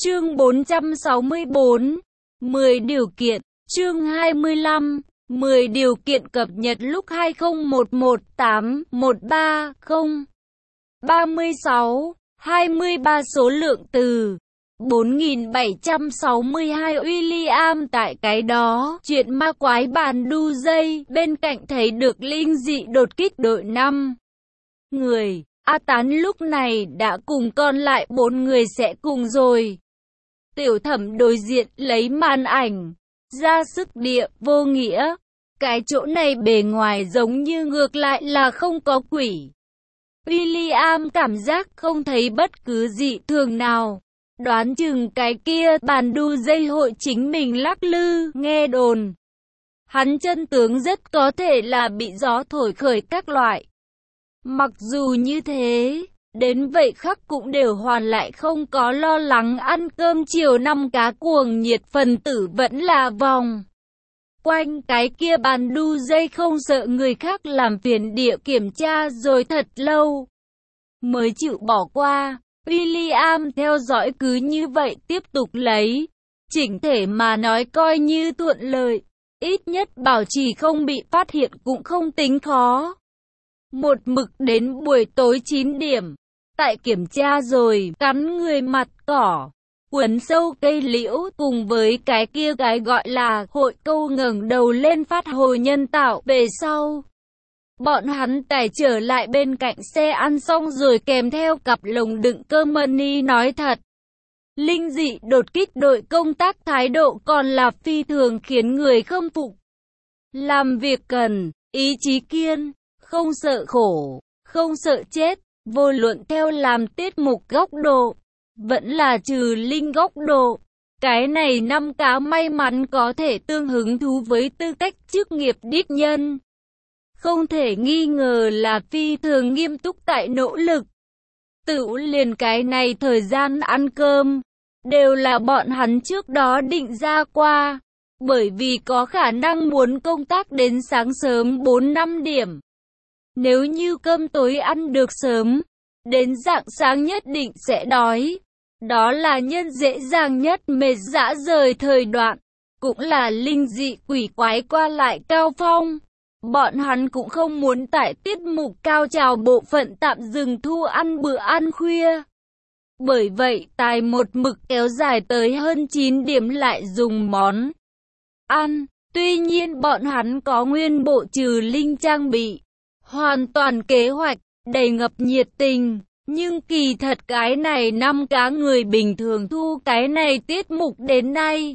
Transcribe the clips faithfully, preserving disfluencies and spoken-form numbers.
Chương bốn trăm sáu mươi tư, mười điều kiện, chương hai mươi lăm, mười điều kiện cập nhật lúc hai không một một tám một ba không, ba mươi sáu, hai mươi ba số lượng từ, bốn nghìn bảy trăm sáu mươi hai William tại cái đó, chuyện ma quái bàn đu dây, bên cạnh thấy được linh dị đột kích đội năm người. A Tán lúc này đã cùng còn lại bốn người sẽ cùng rồi. Tiểu Thẩm đối diện lấy màn ảnh ra sức địa vô nghĩa. Cái chỗ này bề ngoài giống như ngược lại là không có quỷ. William cảm giác không thấy bất cứ dị thường nào. Đoán chừng cái kia bàn đu dây hội chính mình lắc lư, nghe đồn. Hắn chân tướng rất có thể là bị gió thổi khởi các loại. Mặc dù như thế, đến vậy khắc cũng đều hoàn lại không có lo lắng ăn cơm chiều, năm cá cuồng nhiệt phần tử vẫn là vòng quanh cái kia bàn đu dây, không sợ người khác làm phiền địa kiểm tra rồi thật lâu mới chịu bỏ qua. William theo dõi cứ như vậy tiếp tục lấy. Chỉnh thể mà nói coi như thuận lợi, ít nhất bảo trì không bị phát hiện cũng không tính khó. Một mực đến buổi tối chín điểm, tại kiểm tra rồi, cắn người mặt cỏ, quấn sâu cây liễu, cùng với cái kia cái gọi là hội câu ngẩng đầu lên phát hồi nhân tạo về sau. Bọn hắn tải trở lại bên cạnh xe ăn xong rồi kèm theo cặp lồng đựng cơm money. Nói thật, linh dị đột kích đội công tác thái độ còn là phi thường khiến người khâm phục. Làm việc cần, ý chí kiên, không sợ khổ, không sợ chết, vô luận theo làm tiết mục góc độ, vẫn là trừ linh góc độ. Cái này năm cá may mắn có thể tương hứng thú với tư cách chức nghiệp đích nhân. Không thể nghi ngờ là phi thường nghiêm túc tại nỗ lực. Tựu liền cái này thời gian ăn cơm, đều là bọn hắn trước đó định ra qua, bởi vì có khả năng muốn công tác đến sáng sớm bốn năm điểm. Nếu như cơm tối ăn được sớm, đến rạng sáng nhất định sẽ đói. Đó là nhân dễ dàng nhất mệt dã rời thời đoạn, cũng là linh dị quỷ quái qua lại cao phong. Bọn hắn cũng không muốn tại tiết mục cao trào bộ phận tạm dừng thu ăn bữa ăn khuya. Bởi vậy tài một mực kéo dài tới hơn chín điểm lại dùng món ăn. Tuy nhiên bọn hắn có nguyên bộ trừ linh trang bị, hoàn toàn kế hoạch, đầy ngập nhiệt tình. Nhưng kỳ thật cái này năm cá người bình thường thu cái này tiết mục đến nay,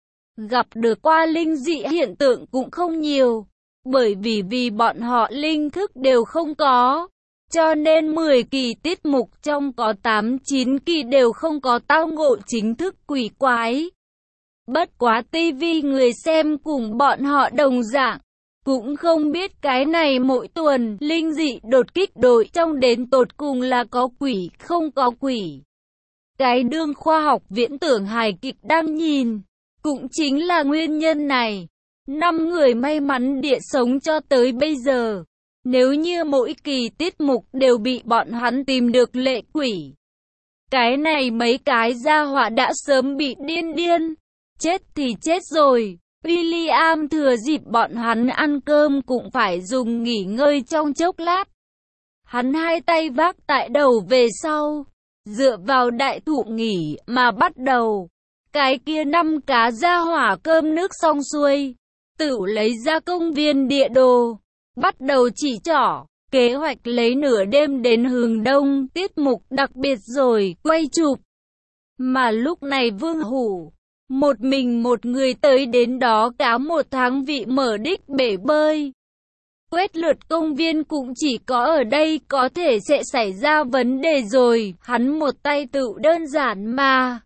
gặp được qua linh dị hiện tượng cũng không nhiều. Bởi vì vì bọn họ linh thức đều không có, cho nên mười kỳ tiết mục trong có tám chín kỳ đều không có tao ngộ chính thức quỷ quái. Bất quá tivi người xem cùng bọn họ đồng dạng, cũng không biết cái này mỗi tuần linh dị đột kích đội trong đến tột cùng là có quỷ không có quỷ. Cái đương khoa học viễn tưởng hài kịch đang nhìn, cũng chính là nguyên nhân này. Năm người may mắn địa sống cho tới bây giờ. Nếu như mỗi kỳ tiết mục đều bị bọn hắn tìm được lệ quỷ, cái này mấy cái gia họa đã sớm bị điên điên. Chết thì chết rồi. William thừa dịp bọn hắn ăn cơm cũng phải dùng nghỉ ngơi trong chốc lát. Hắn hai tay vác tại đầu về sau, dựa vào đại thụ nghỉ mà bắt đầu. Cái kia năm cá gia hỏa cơm nước xong xuôi, tự lấy ra công viên địa đồ, bắt đầu chỉ trỏ, kế hoạch lấy nửa đêm đến hướng đông tiết mục đặc biệt rồi quay chụp. Mà lúc này Vương Hủ, một mình một người tới đến đó cá một tháng vị mở đích bể bơi. Quét lượt công viên cũng chỉ có ở đây có thể sẽ xảy ra vấn đề rồi, hắn một tay tự đơn giản mà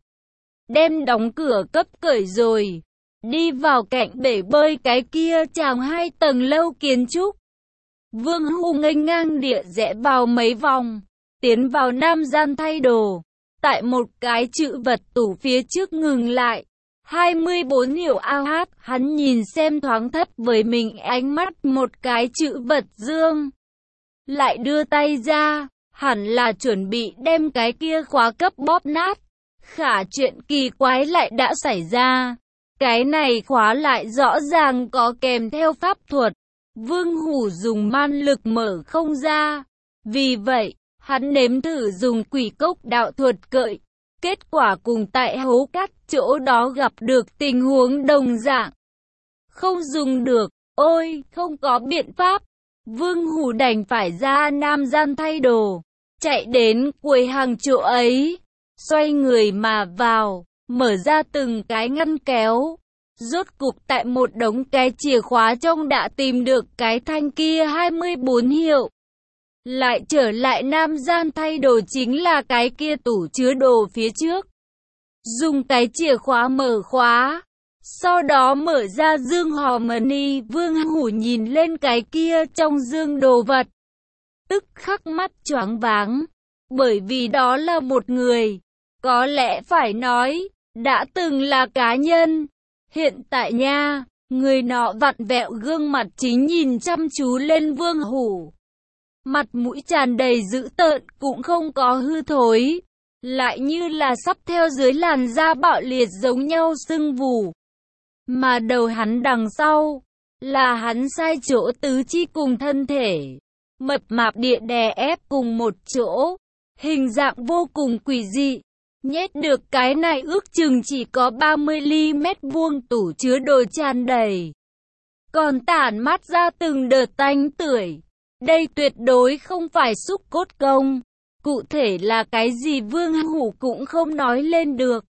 đem đóng cửa cấp cởi rồi. Đi vào cạnh bể bơi cái kia chàng hai tầng lâu kiến trúc. Vương Hủ nghênh ngang địa rẽ vào mấy vòng, tiến vào nam gian thay đồ. Tại một cái chữ vật tủ phía trước ngừng lại. hai mươi bốn hiệu a hát, hắn nhìn xem thoáng thấp với mình ánh mắt một cái chữ vật dương. Lại đưa tay ra, hẳn là chuẩn bị đem cái kia khóa cấp bóp nát. Khả chuyện kỳ quái lại đã xảy ra. Cái này khóa lại rõ ràng có kèm theo pháp thuật. Vương Hủ dùng man lực mở không ra. Vì vậy, hắn nếm thử dùng quỷ cốc đạo thuật cợi. Kết quả cùng tại hố cát chỗ đó gặp được tình huống đồng dạng. Không dùng được, ôi, không có biện pháp. Vương Hủ đành phải ra Nam Gian thay đồ. Chạy đến quầy hàng chỗ ấy. Xoay người mà vào, mở ra từng cái ngăn kéo. Rốt cục tại một đống cái chìa khóa trong đã tìm được cái thanh kia hai mươi bốn hiệu. Lại trở lại Nam Gian thay đồ chính là cái kia tủ chứa đồ phía trước. Dùng cái chìa khóa mở khóa. Sau đó mở ra dương harmony. Vương Hủ nhìn lên cái kia trong dương đồ vật. Tức khắc mắt choáng váng. Bởi vì đó là một người. Có lẽ phải nói, đã từng là cá nhân. Hiện tại nha, người nọ vặn vẹo gương mặt chính nhìn chăm chú lên Vương Hủ. Mặt mũi tràn đầy dữ tợn cũng không có hư thối. Lại như là sắp theo dưới làn da bạo liệt giống nhau sưng vù. Mà đầu hắn đằng sau, là hắn sai chỗ tứ chi cùng thân thể. Mập mạp địa đè ép cùng một chỗ. Hình dạng vô cùng quỷ dị. Nhét được cái này ước chừng chỉ có ba mươi ly mét vuông tủ chứa đồ tràn đầy. Còn tản mát ra từng đợt tanh tưởi. Đây tuyệt đối không phải xúc cốt công. Cụ thể là cái gì Vương Hủ cũng không nói lên được.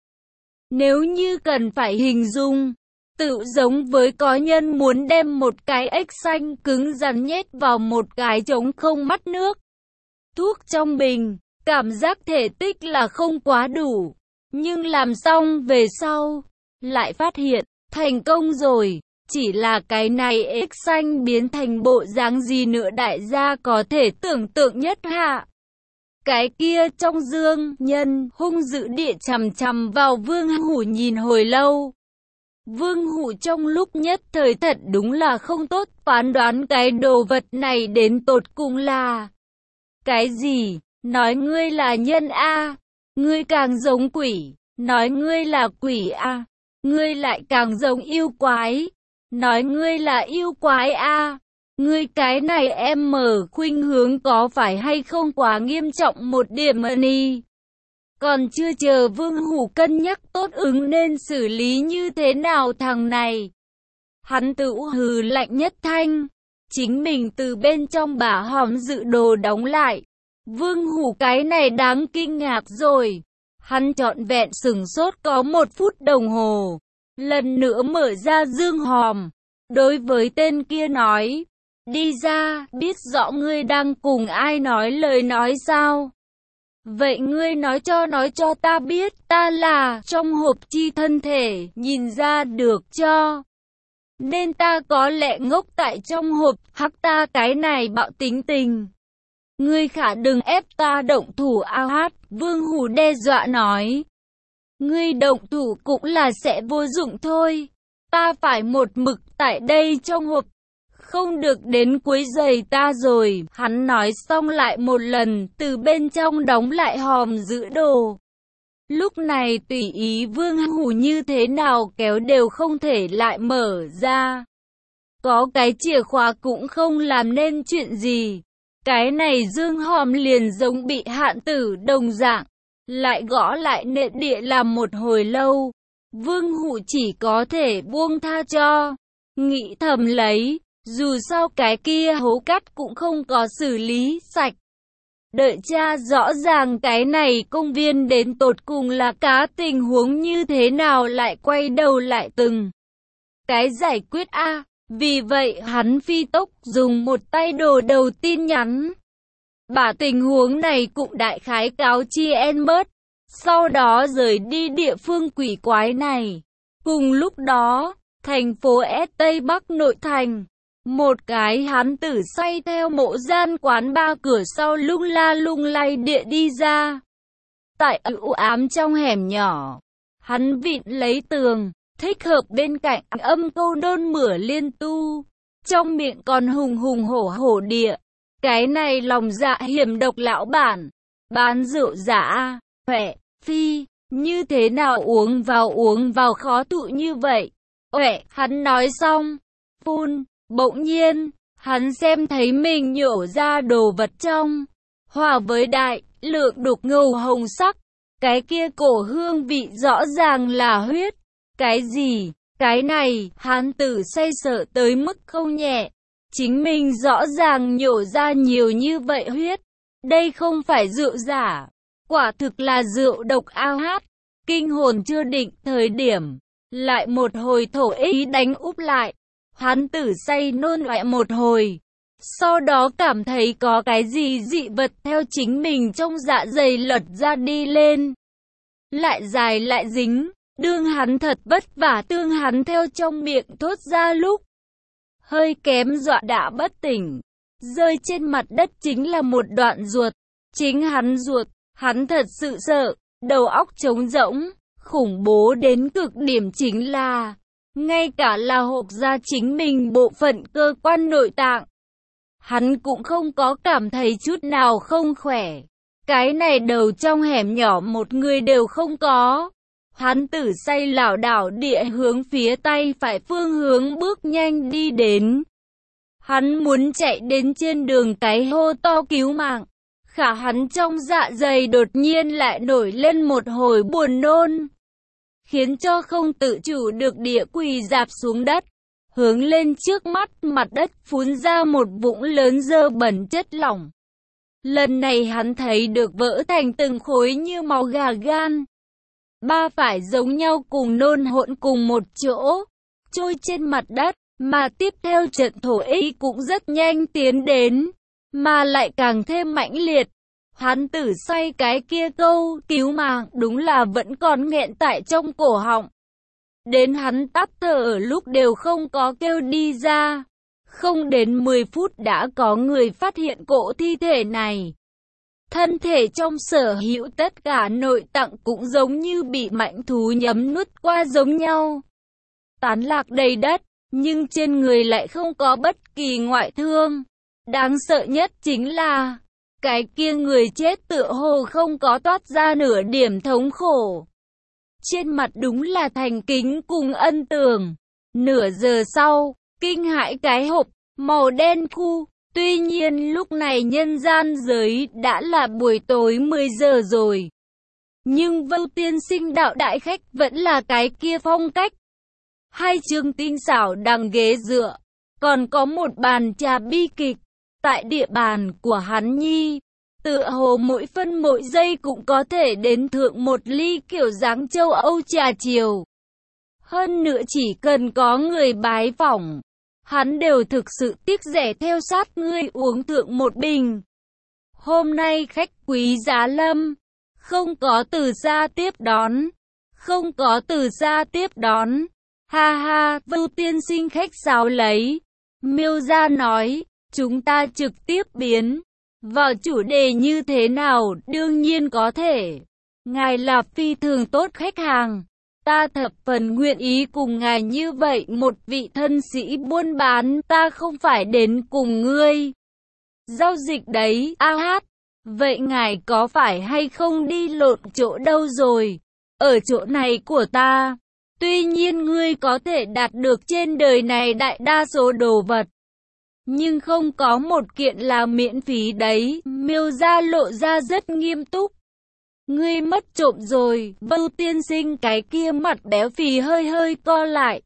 Nếu như cần phải hình dung, tự giống với có nhân muốn đem một cái ếch xanh cứng rắn nhét vào một cái trống không mắt nước. Thuốc trong bình. Cảm giác thể tích là không quá đủ, nhưng làm xong về sau, lại phát hiện, thành công rồi, chỉ là cái này ếch xanh biến thành bộ dáng gì nữa đại gia có thể tưởng tượng nhất hạ. Cái kia trong dương, nhân, hung dữ địa chằm chằm vào Vương Hủ nhìn hồi lâu. Vương Hủ trong lúc nhất thời thật đúng là không tốt phán đoán cái đồ vật này đến tột cùng là cái gì. Nói ngươi là nhân A, ngươi càng giống quỷ. Nói ngươi là quỷ A, ngươi lại càng giống yêu quái. Nói ngươi là yêu quái A, ngươi cái này em mở khuynh hướng có phải hay không quá nghiêm trọng một điểm đi. Còn chưa chờ Vương Hủ cân nhắc tốt ứng nên xử lý như thế nào thằng này. Hắn tự hừ lạnh nhất thanh, chính mình từ bên trong bả hòm dự đồ đóng lại. Vương Hủ cái này đáng kinh ngạc rồi. Hắn trọn vẹn sửng sốt có một phút đồng hồ. Lần nữa mở ra dương hòm. Đối với tên kia nói. Đi ra, biết rõ ngươi đang cùng ai nói lời nói sao? Vậy ngươi nói cho nói cho ta biết ta là trong hộp chi thân thể, nhìn ra được cho. Nên ta có lẽ ngốc tại trong hộp, hắc ta cái này bạo tính tình. Ngươi khả đừng ép ta động thủ a hát, Vương Hủ đe dọa nói. Ngươi động thủ cũng là sẽ vô dụng thôi. Ta phải một mực tại đây trong hộp. Không được đến quấy giày ta rồi. Hắn nói xong lại một lần, từ bên trong đóng lại hòm giữ đồ. Lúc này tùy ý Vương Hủ như thế nào kéo đều không thể lại mở ra. Có cái chìa khóa cũng không làm nên chuyện gì. Cái này dương hòm liền giống bị hạn tử đồng dạng. Lại gõ lại nện địa làm một hồi lâu. Vương Hủ chỉ có thể buông tha cho. Nghĩ thầm lấy. Dù sao cái kia hố cát cũng không có xử lý sạch. Đợi cha rõ ràng cái này công viên đến tột cùng là cá tình huống như thế nào lại quay đầu lại từng cái giải quyết a. À, vì vậy hắn phi tốc dùng một tay đồ đầu tin nhắn. Bả tình huống này cũng đại khái cáo chi en bớt. Sau đó rời đi địa phương quỷ quái này. Cùng lúc đó, thành phố S Tây Bắc nội thành. Một cái hán tử say theo mộ gian quán ba cửa sau lung la lung lay địa đi ra. Tại u ám trong hẻm nhỏ, hắn vịn lấy tường, thích hợp bên cạnh âm câu đôn mửa liên tu. Trong miệng còn hùng hùng hổ hổ địa. Cái này lòng dạ hiểm độc lão bản, bán rượu giả, huệ, phi, Như thế nào uống vào uống vào khó thụ như vậy? Uệ, hắn nói xong. Phun, bỗng nhiên, hắn xem thấy mình nhổ ra đồ vật trong. Hòa với đại, lượng đục ngầu hồng sắc. Cái kia cổ hương vị rõ ràng là huyết. Cái gì? Cái này, hắn tử say sợ tới mức không nhẹ. Chính mình rõ ràng nhổ ra nhiều như vậy huyết. Đây không phải rượu giả. Quả thực là rượu độc ao hát. Kinh hồn chưa định thời điểm. Lại một hồi thổ ý đánh úp lại. Hắn tử say nôn ọe một hồi. Sau đó cảm thấy có cái gì dị vật theo chính mình trong dạ dày lật ra đi lên. Lại dài lại dính. Đương hắn thật vất vả tương hắn theo trong miệng thốt ra lúc. Hơi kém dọa đã bất tỉnh. Rơi trên mặt đất chính là một đoạn ruột. Chính hắn ruột. Hắn thật sự sợ. Đầu óc trống rỗng. Khủng bố đến cực điểm chính là. Ngay cả là hộp ra chính mình bộ phận cơ quan nội tạng. Hắn cũng không có cảm thấy chút nào không khỏe. Cái này đầu trong hẻm nhỏ một người đều không có. Hắn tử say lảo đảo địa hướng phía tay phải phương hướng bước nhanh đi đến. Hắn muốn chạy đến trên đường cái hô to cứu mạng. Khả hắn trong dạ dày đột nhiên lại nổi lên một hồi buồn nôn. Khiến cho không tự chủ được địa quỳ dạp xuống đất. Hướng lên trước mắt mặt đất phun ra một vũng lớn dơ bẩn chất lỏng. Lần này hắn thấy được vỡ thành từng khối như máu gà gan. Ba phải giống nhau cùng nôn hỗn cùng một chỗ, trôi trên mặt đất, mà tiếp theo trận thổ ý cũng rất nhanh tiến đến, mà lại càng thêm mãnh liệt. Hắn tử say cái kia câu cứu mạng đúng là vẫn còn nghẹn tại trong cổ họng. Đến hắn tắt thở ở lúc đều không có kêu đi ra. Không đến mười phút đã có người phát hiện cỗ thi thể này. Thân thể trong sở hữu tất cả nội tạng cũng giống như bị mãnh thú nhấm nuốt qua giống nhau. Tán lạc đầy đất, nhưng trên người lại không có bất kỳ ngoại thương. Đáng sợ nhất chính là, cái kia người chết tựa hồ không có toát ra nửa điểm thống khổ. Trên mặt đúng là thành kính cùng ân tường. Nửa giờ sau, kinh hãi cái hộp, màu đen khu. Tuy nhiên lúc này nhân gian giới đã là buổi tối mười giờ rồi. Nhưng Vưu tiên sinh đạo đại khách vẫn là cái kia phong cách. Hai chương tinh xảo đằng ghế dựa. Còn có một bàn trà bi kịch. Tại địa bàn của hắn nhi. Tựa hồ mỗi phân mỗi giây cũng có thể đến thượng một ly kiểu dáng châu Âu trà chiều. Hơn nữa chỉ cần có người bái phỏng. Hắn đều thực sự tiếc rẻ theo sát ngươi uống thượng một bình. Hôm nay khách quý giá lâm. Không có từ xa tiếp đón. Không có từ xa tiếp đón. Ha ha, Vưu tiên sinh khách sáo lấy. Miêu gia nói, chúng ta trực tiếp biến vào chủ đề như thế nào, đương nhiên có thể. Ngài là phi thường tốt khách hàng. Ta thập phần nguyện ý cùng ngài như vậy một vị thân sĩ buôn bán, ta không phải đến cùng ngươi giao dịch đấy, a hát. Vậy ngài có phải hay không đi lộn chỗ đâu rồi? Ở chỗ này của ta. Tuy nhiên ngươi có thể đạt được trên đời này đại đa số đồ vật. Nhưng không có một kiện là miễn phí đấy, Miêu gia lộ ra rất nghiêm túc. Ngươi mất trộm rồi, Vưu tiên sinh cái kia mặt béo phì hơi hơi co lại.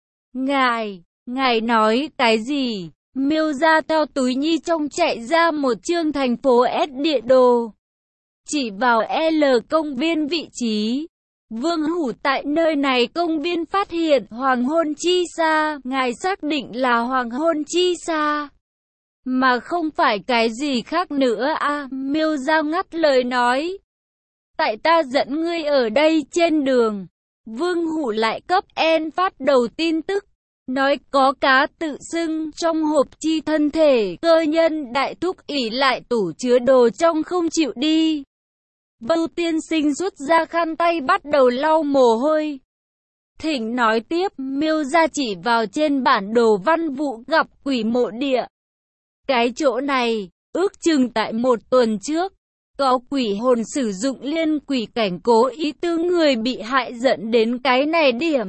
Ngài, ngài nói cái gì? Miêu ra theo túi nhi trong chạy ra một chương thành phố S địa đồ. Chỉ vào L công viên vị trí. Vương Hủ tại nơi này công viên phát hiện hoàng hôn chi xa, ngài xác định là hoàng hôn chi xa. Mà không phải cái gì khác nữa à, Miêu ra ngắt lời nói. Tại ta dẫn ngươi ở đây trên đường. Vương Hủ lại cấp en phát đầu tin tức. Nói có cá tự xưng trong hộp chi thân thể. Cơ nhân đại thúc ỷ lại tủ chứa đồ trong không chịu đi. Vưu tiên sinh rút ra khăn tay bắt đầu lau mồ hôi. Thỉnh nói tiếp, Miêu ra chỉ vào trên bản đồ văn vụ gặp quỷ mộ địa. Cái chỗ này, ước chừng tại một tuần trước. Có quỷ hồn sử dụng liên quỷ cảnh cố ý tư người bị hại dẫn đến cái này điểm.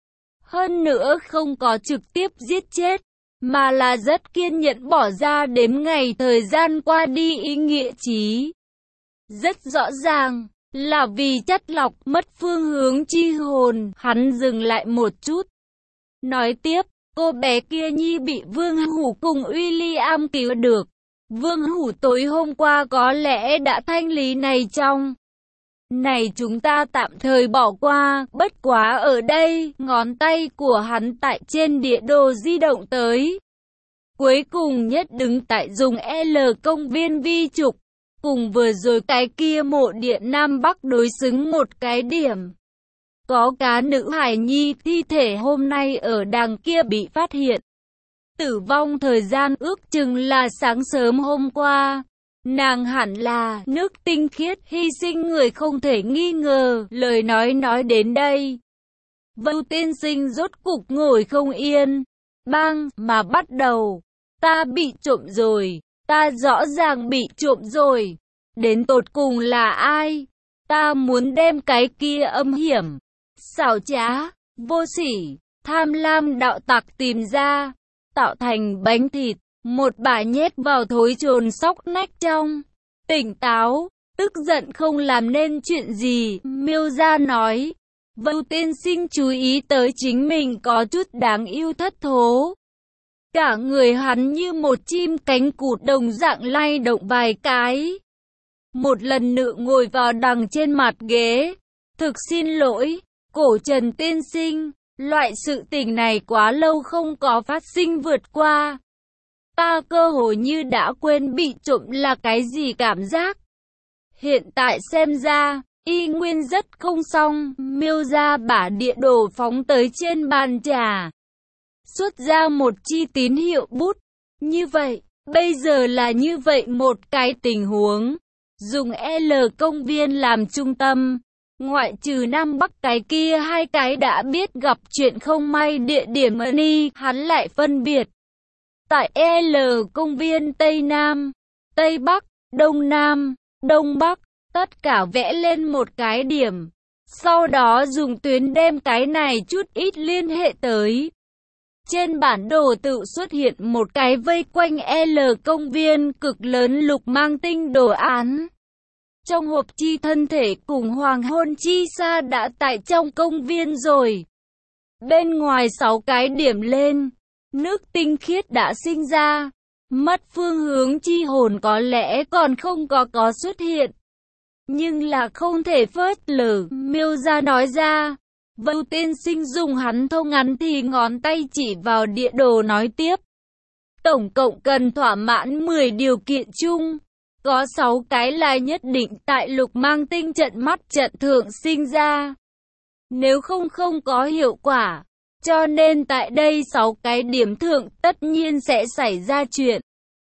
Hơn nữa không có trực tiếp giết chết, mà là rất kiên nhẫn bỏ ra đếm ngày thời gian qua đi ý nghĩa chí. Rất rõ ràng, là vì chất lọc mất phương hướng chi hồn, hắn dừng lại một chút. Nói tiếp, cô bé kia nhi bị Vương Hủ cùng William cứu được. Vương Hủ tối hôm qua có lẽ đã thanh lý này trong. Này chúng ta tạm thời bỏ qua, bất quá ở đây, ngón tay của hắn tại trên địa đồ di động tới. Cuối cùng nhất đứng tại dùng L công viên vi trục, cùng vừa rồi cái kia mộ địa Nam Bắc đối xứng một cái điểm. Có cá nữ hài nhi thi thể hôm nay ở đằng kia bị phát hiện. Tử vong thời gian ước chừng là sáng sớm hôm qua. Nàng hẳn là nước tinh khiết hy sinh người không thể nghi ngờ. Lời nói nói đến đây, Vưu tiên sinh rốt cục ngồi không yên. Bang mà bắt đầu. Ta bị trộm rồi. Ta rõ ràng bị trộm rồi. Đến tột cùng là ai? Ta muốn đem cái kia âm hiểm, xảo trá, vô sỉ, tham lam đạo tặc tìm ra, tạo thành bánh thịt, một bả nhét vào thối trồn sóc nách trong. Tỉnh táo, tức giận không làm nên chuyện gì, Miêu Gia nói. Vưu tiên sinh chú ý tới chính mình có chút đáng yêu thất thố. Cả người hắn như một chim cánh cụt đồng dạng lay động vài cái. Một lần nữa ngồi vào đằng trên mặt ghế. Thực xin lỗi, Cổ Trần tiên sinh, loại sự tình này quá lâu không có phát sinh vượt qua. Ta cơ hồ như đã quên bị trộm là cái gì cảm giác. Hiện tại xem ra, y nguyên rất không xong. Miêu Gia bả địa đồ phóng tới trên bàn trà, xuất ra một chi tín hiệu bút. Như vậy, bây giờ là như vậy một cái tình huống. Dùng L công viên làm trung tâm, ngoại trừ Nam Bắc cái kia hai cái đã biết gặp chuyện không may địa điểm ni, hắn lại phân biệt. Tại L công viên Tây Nam, Tây Bắc, Đông Nam, Đông Bắc, tất cả vẽ lên một cái điểm. Sau đó dùng tuyến đem cái này chút ít liên hệ tới. Trên bản đồ tự xuất hiện một cái vây quanh L công viên cực lớn lục mang tinh đồ án. Trong hộp chi thân thể cùng hoàng hôn chi sa đã tại trong công viên rồi. Bên ngoài sáu cái điểm lên, nước tinh khiết đã sinh ra. Mất phương hướng chi hồn có lẽ còn không có có xuất hiện. Nhưng là không thể phớt lờ, Miêu Gia nói ra. Vưu tiên sinh dùng hắn thông ngắn thì ngón tay chỉ vào địa đồ nói tiếp. Tổng cộng cần thỏa mãn mười điều kiện chung. Có sáu cái là nhất định tại lục mang tinh trận mắt trận thượng sinh ra. Nếu không không có hiệu quả. Cho nên tại đây sáu cái điểm thượng tất nhiên sẽ xảy ra chuyện.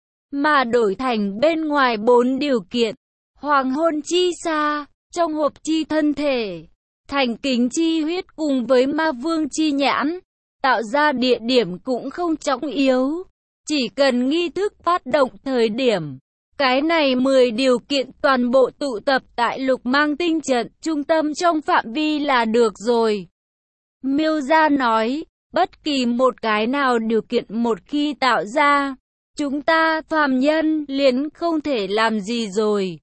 Mà đổi thành bên ngoài bốn điều kiện. Hoàng hôn chi sa, trong hộp chi thân thể, thành kính chi huyết cùng với ma vương chi nhãn. Tạo ra địa điểm cũng không trọng yếu. Chỉ cần nghi thức phát động thời điểm. Cái này mười điều kiện toàn bộ tụ tập tại lục mang tinh trận trung tâm trong phạm vi là được rồi. Miêu Gia nói, bất kỳ một cái nào điều kiện một khi tạo ra, chúng ta phàm nhân liền không thể làm gì rồi.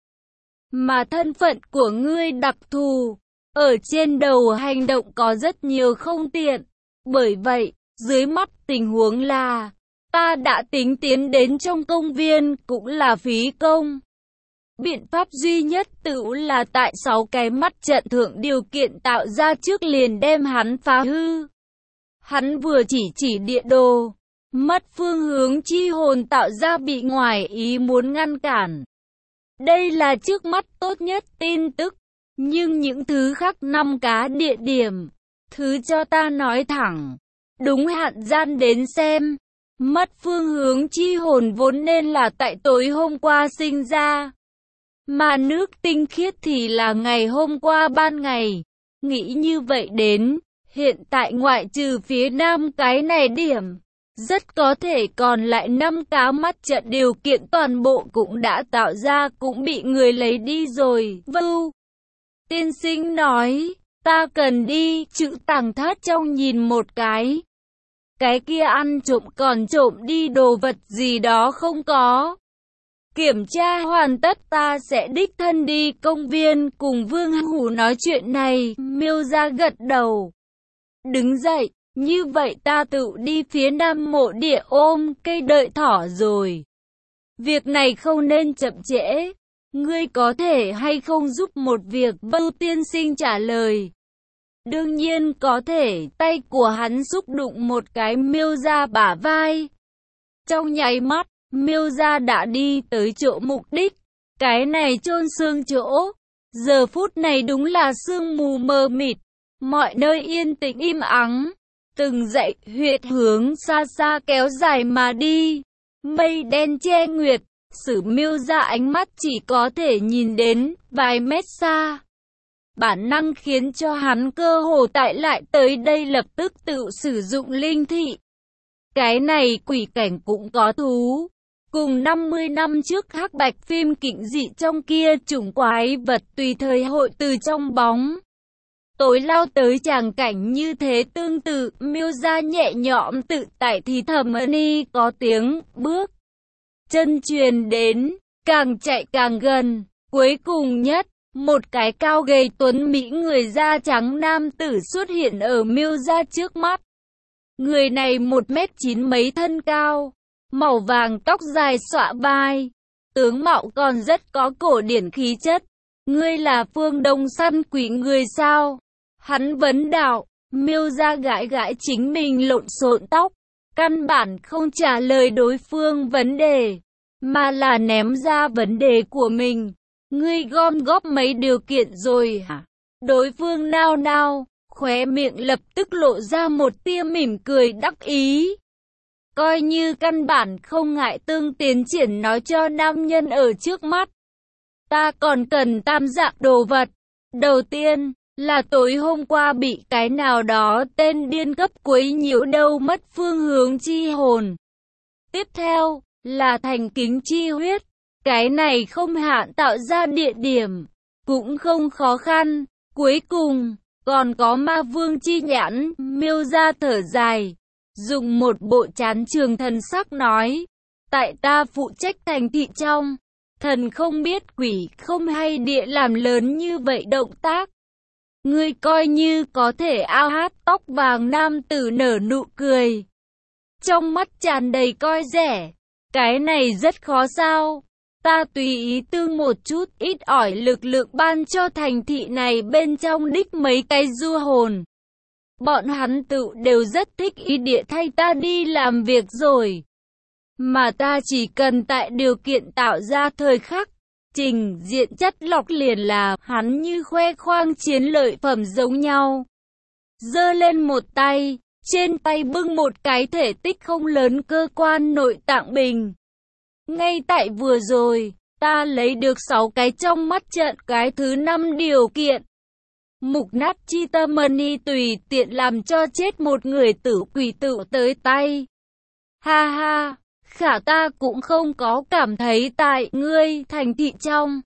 Mà thân phận của ngươi đặc thù, ở trên đầu hành động có rất nhiều không tiện. Bởi vậy, dưới mắt tình huống là, ta đã tính tiến đến trong công viên cũng là phí công. Biện pháp duy nhất tự là tại sáu cái mắt trận thượng điều kiện tạo ra trước liền đem hắn phá hư. Hắn vừa chỉ chỉ địa đồ, mất phương hướng chi hồn tạo ra bị ngoài ý muốn ngăn cản. Đây là trước mắt tốt nhất tin tức, nhưng những thứ khác năm cá địa điểm, thứ cho ta nói thẳng, đúng hạn gian đến xem. Mất phương hướng chi hồn vốn nên là tại tối hôm qua sinh ra. Mà nước tinh khiết thì là ngày hôm qua ban ngày. Nghĩ như vậy đến, hiện tại ngoại trừ phía nam cái này điểm, Rất có thể còn lại năm cá mắt trận điều kiện toàn bộ cũng đã tạo ra cũng bị người lấy đi rồi. Vưu tiên sinh nói, ta cần đi, chữ Tàng Thất Trong nhìn một cái. Cái kia ăn trộm còn trộm đi đồ vật gì đó không có. Kiểm tra hoàn tất ta sẽ đích thân đi công viên cùng Vương Hủ nói chuyện này. Miêu Gia gật đầu. Đứng dậy, như vậy ta tự đi phía nam mộ địa ôm cây đợi thỏ rồi. Việc này không nên chậm trễ. Ngươi có thể hay không giúp một việc? Vưu tiên sinh trả lời. Đương nhiên có thể. Tay của hắn xúc đụng một cái Miêu Gia bả vai. Trong nháy mắt, Miêu Gia đã đi tới chỗ mục đích. Cái này chôn xương chỗ. Giờ phút này đúng là sương mù mờ mịt. Mọi nơi yên tĩnh im ắng. Từng dãy huyệt hướng xa xa kéo dài mà đi. Mây đen che nguyệt. Sử Miêu Gia ánh mắt chỉ có thể nhìn đến vài mét xa. Bản năng khiến cho hắn cơ hồ tại lại tới đây lập tức tự sử dụng linh thị. Cái này quỷ cảnh cũng có thú. Cùng năm mươi năm trước hắc bạch phim kịnh dị trong kia chủng quái vật tùy thời hội từ trong bóng tối lao tới tràng cảnh như thế tương tự. Miêu Gia nhẹ nhõm tự tại thì thầm ni có tiếng bước chân truyền đến, càng chạy càng gần. Cuối cùng nhất, một cái cao gầy tuấn mỹ người da trắng nam tử xuất hiện ở Miêu Gia trước mắt. Người này một mét chín mấy thân cao, màu vàng tóc dài xõa vai, tướng mạo còn rất có cổ điển khí chất. Ngươi là Phương Đông săn quỷ người sao? Hắn vấn đạo. Miêu Gia gãi gãi chính mình lộn xộn tóc, căn bản không trả lời đối phương vấn đề, mà là ném ra vấn đề của mình. Ngươi gom góp mấy điều kiện rồi hả? Đối phương nao nao, khóe miệng lập tức lộ ra một tia mỉm cười đắc ý. Coi như căn bản không ngại tương tiến triển nói cho nam nhân ở trước mắt. Ta còn cần tam dạng đồ vật. Đầu tiên, là tối hôm qua bị cái nào đó tên điên cấp quấy nhiễu đâu mất phương hướng chi hồn. Tiếp theo, là thành kính chi huyết. Cái này không hạn tạo ra địa điểm, cũng không khó khăn. Cuối cùng, còn có ma vương chi nhãn. Miêu Gia thở dài, dùng một bộ chán trường thần sắc nói. Tại ta phụ trách thành thị trong, thần không biết quỷ không hay địa làm lớn như vậy động tác. Ngươi coi như có thể ao hát. Tóc vàng nam tử nở nụ cười, trong mắt tràn đầy coi rẻ. Cái này rất khó sao? Ta tùy ý tương một chút ít ỏi lực lượng ban cho thành thị này bên trong đích mấy cái du hồn. Bọn hắn tự đều rất thích ý địa thay ta đi làm việc rồi. Mà ta chỉ cần tại điều kiện tạo ra thời khắc trình diện chất lọc liền là hắn như khoe khoang chiến lợi phẩm giống nhau. Giơ lên một tay, trên tay bưng một cái thể tích không lớn cơ quan nội tạng bình. Ngay tại vừa rồi, ta lấy được sáu cái trong mắt trận cái thứ năm điều kiện. Mục nát chi tâm mani tùy tiện làm cho chết một người tử quỷ tự tới tay. Ha ha, khả ta cũng không có cảm thấy tại ngươi thành thị trong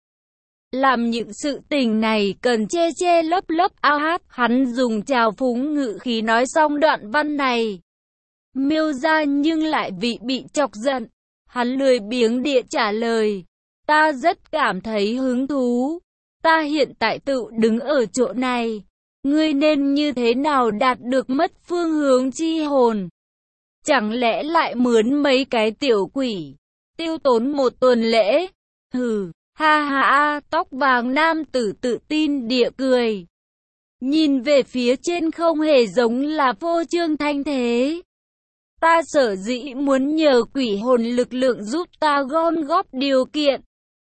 làm những sự tình này cần che che lấp lấp ao hát. Hắn dùng trào phúng ngữ khí nói xong đoạn văn này. Miêu Gia nhưng lại vị bị chọc giận. Hắn lười biếng địa trả lời. Ta rất cảm thấy hứng thú. Ta hiện tại tự đứng ở chỗ này. Ngươi nên như thế nào đạt được mất phương hướng chi hồn? Chẳng lẽ lại mướn mấy cái tiểu quỷ, tiêu tốn một tuần lễ? Hừ, ha ha ha, tóc vàng nam tử tự tin địa cười. Nhìn về phía trên không hề giống là phô trương thanh thế. Ta sở dĩ muốn nhờ quỷ hồn lực lượng giúp ta gom góp điều kiện.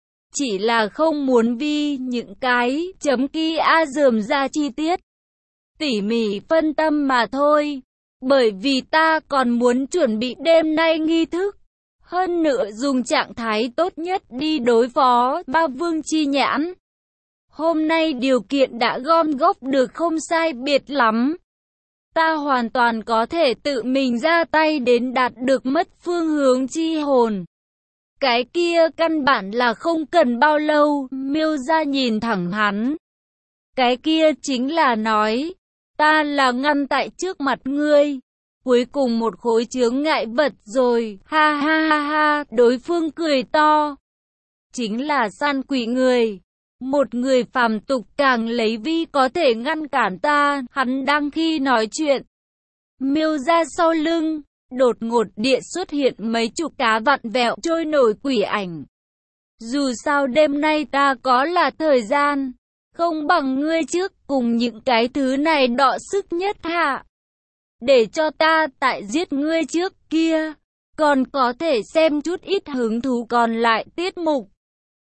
Chỉ là không muốn vì những cái chấm ký a dườm ra chi tiết, tỉ mỉ phân tâm mà thôi. Bởi vì ta còn muốn chuẩn bị đêm nay nghi thức. Hơn nữa dùng trạng thái tốt nhất đi đối phó ba vương chi nhãn. Hôm nay điều kiện đã gom góp được không sai biệt lắm. Ta hoàn toàn có thể tự mình ra tay đến đạt được mất phương hướng chi hồn. Cái kia căn bản là không cần bao lâu, Miêu Gia nhìn thẳng hắn. Cái kia chính là nói, ta là ngăn tại trước mặt ngươi. Cuối cùng một khối chướng ngại vật rồi, ha ha ha ha, đối phương cười to. Chính là săn quỷ người. Một người phàm tục càng lấy vi có thể ngăn cản ta, hắn đang khi nói chuyện. Miêu Gia sau lưng, đột ngột địa xuất hiện mấy chục cá vặn vẹo trôi nổi quỷ ảnh. Dù sao đêm nay ta có là thời gian, không bằng ngươi trước cùng những cái thứ này đọ sức nhất hạ. Để cho ta tại giết ngươi trước kia, còn có thể xem chút ít hứng thú còn lại tiết mục.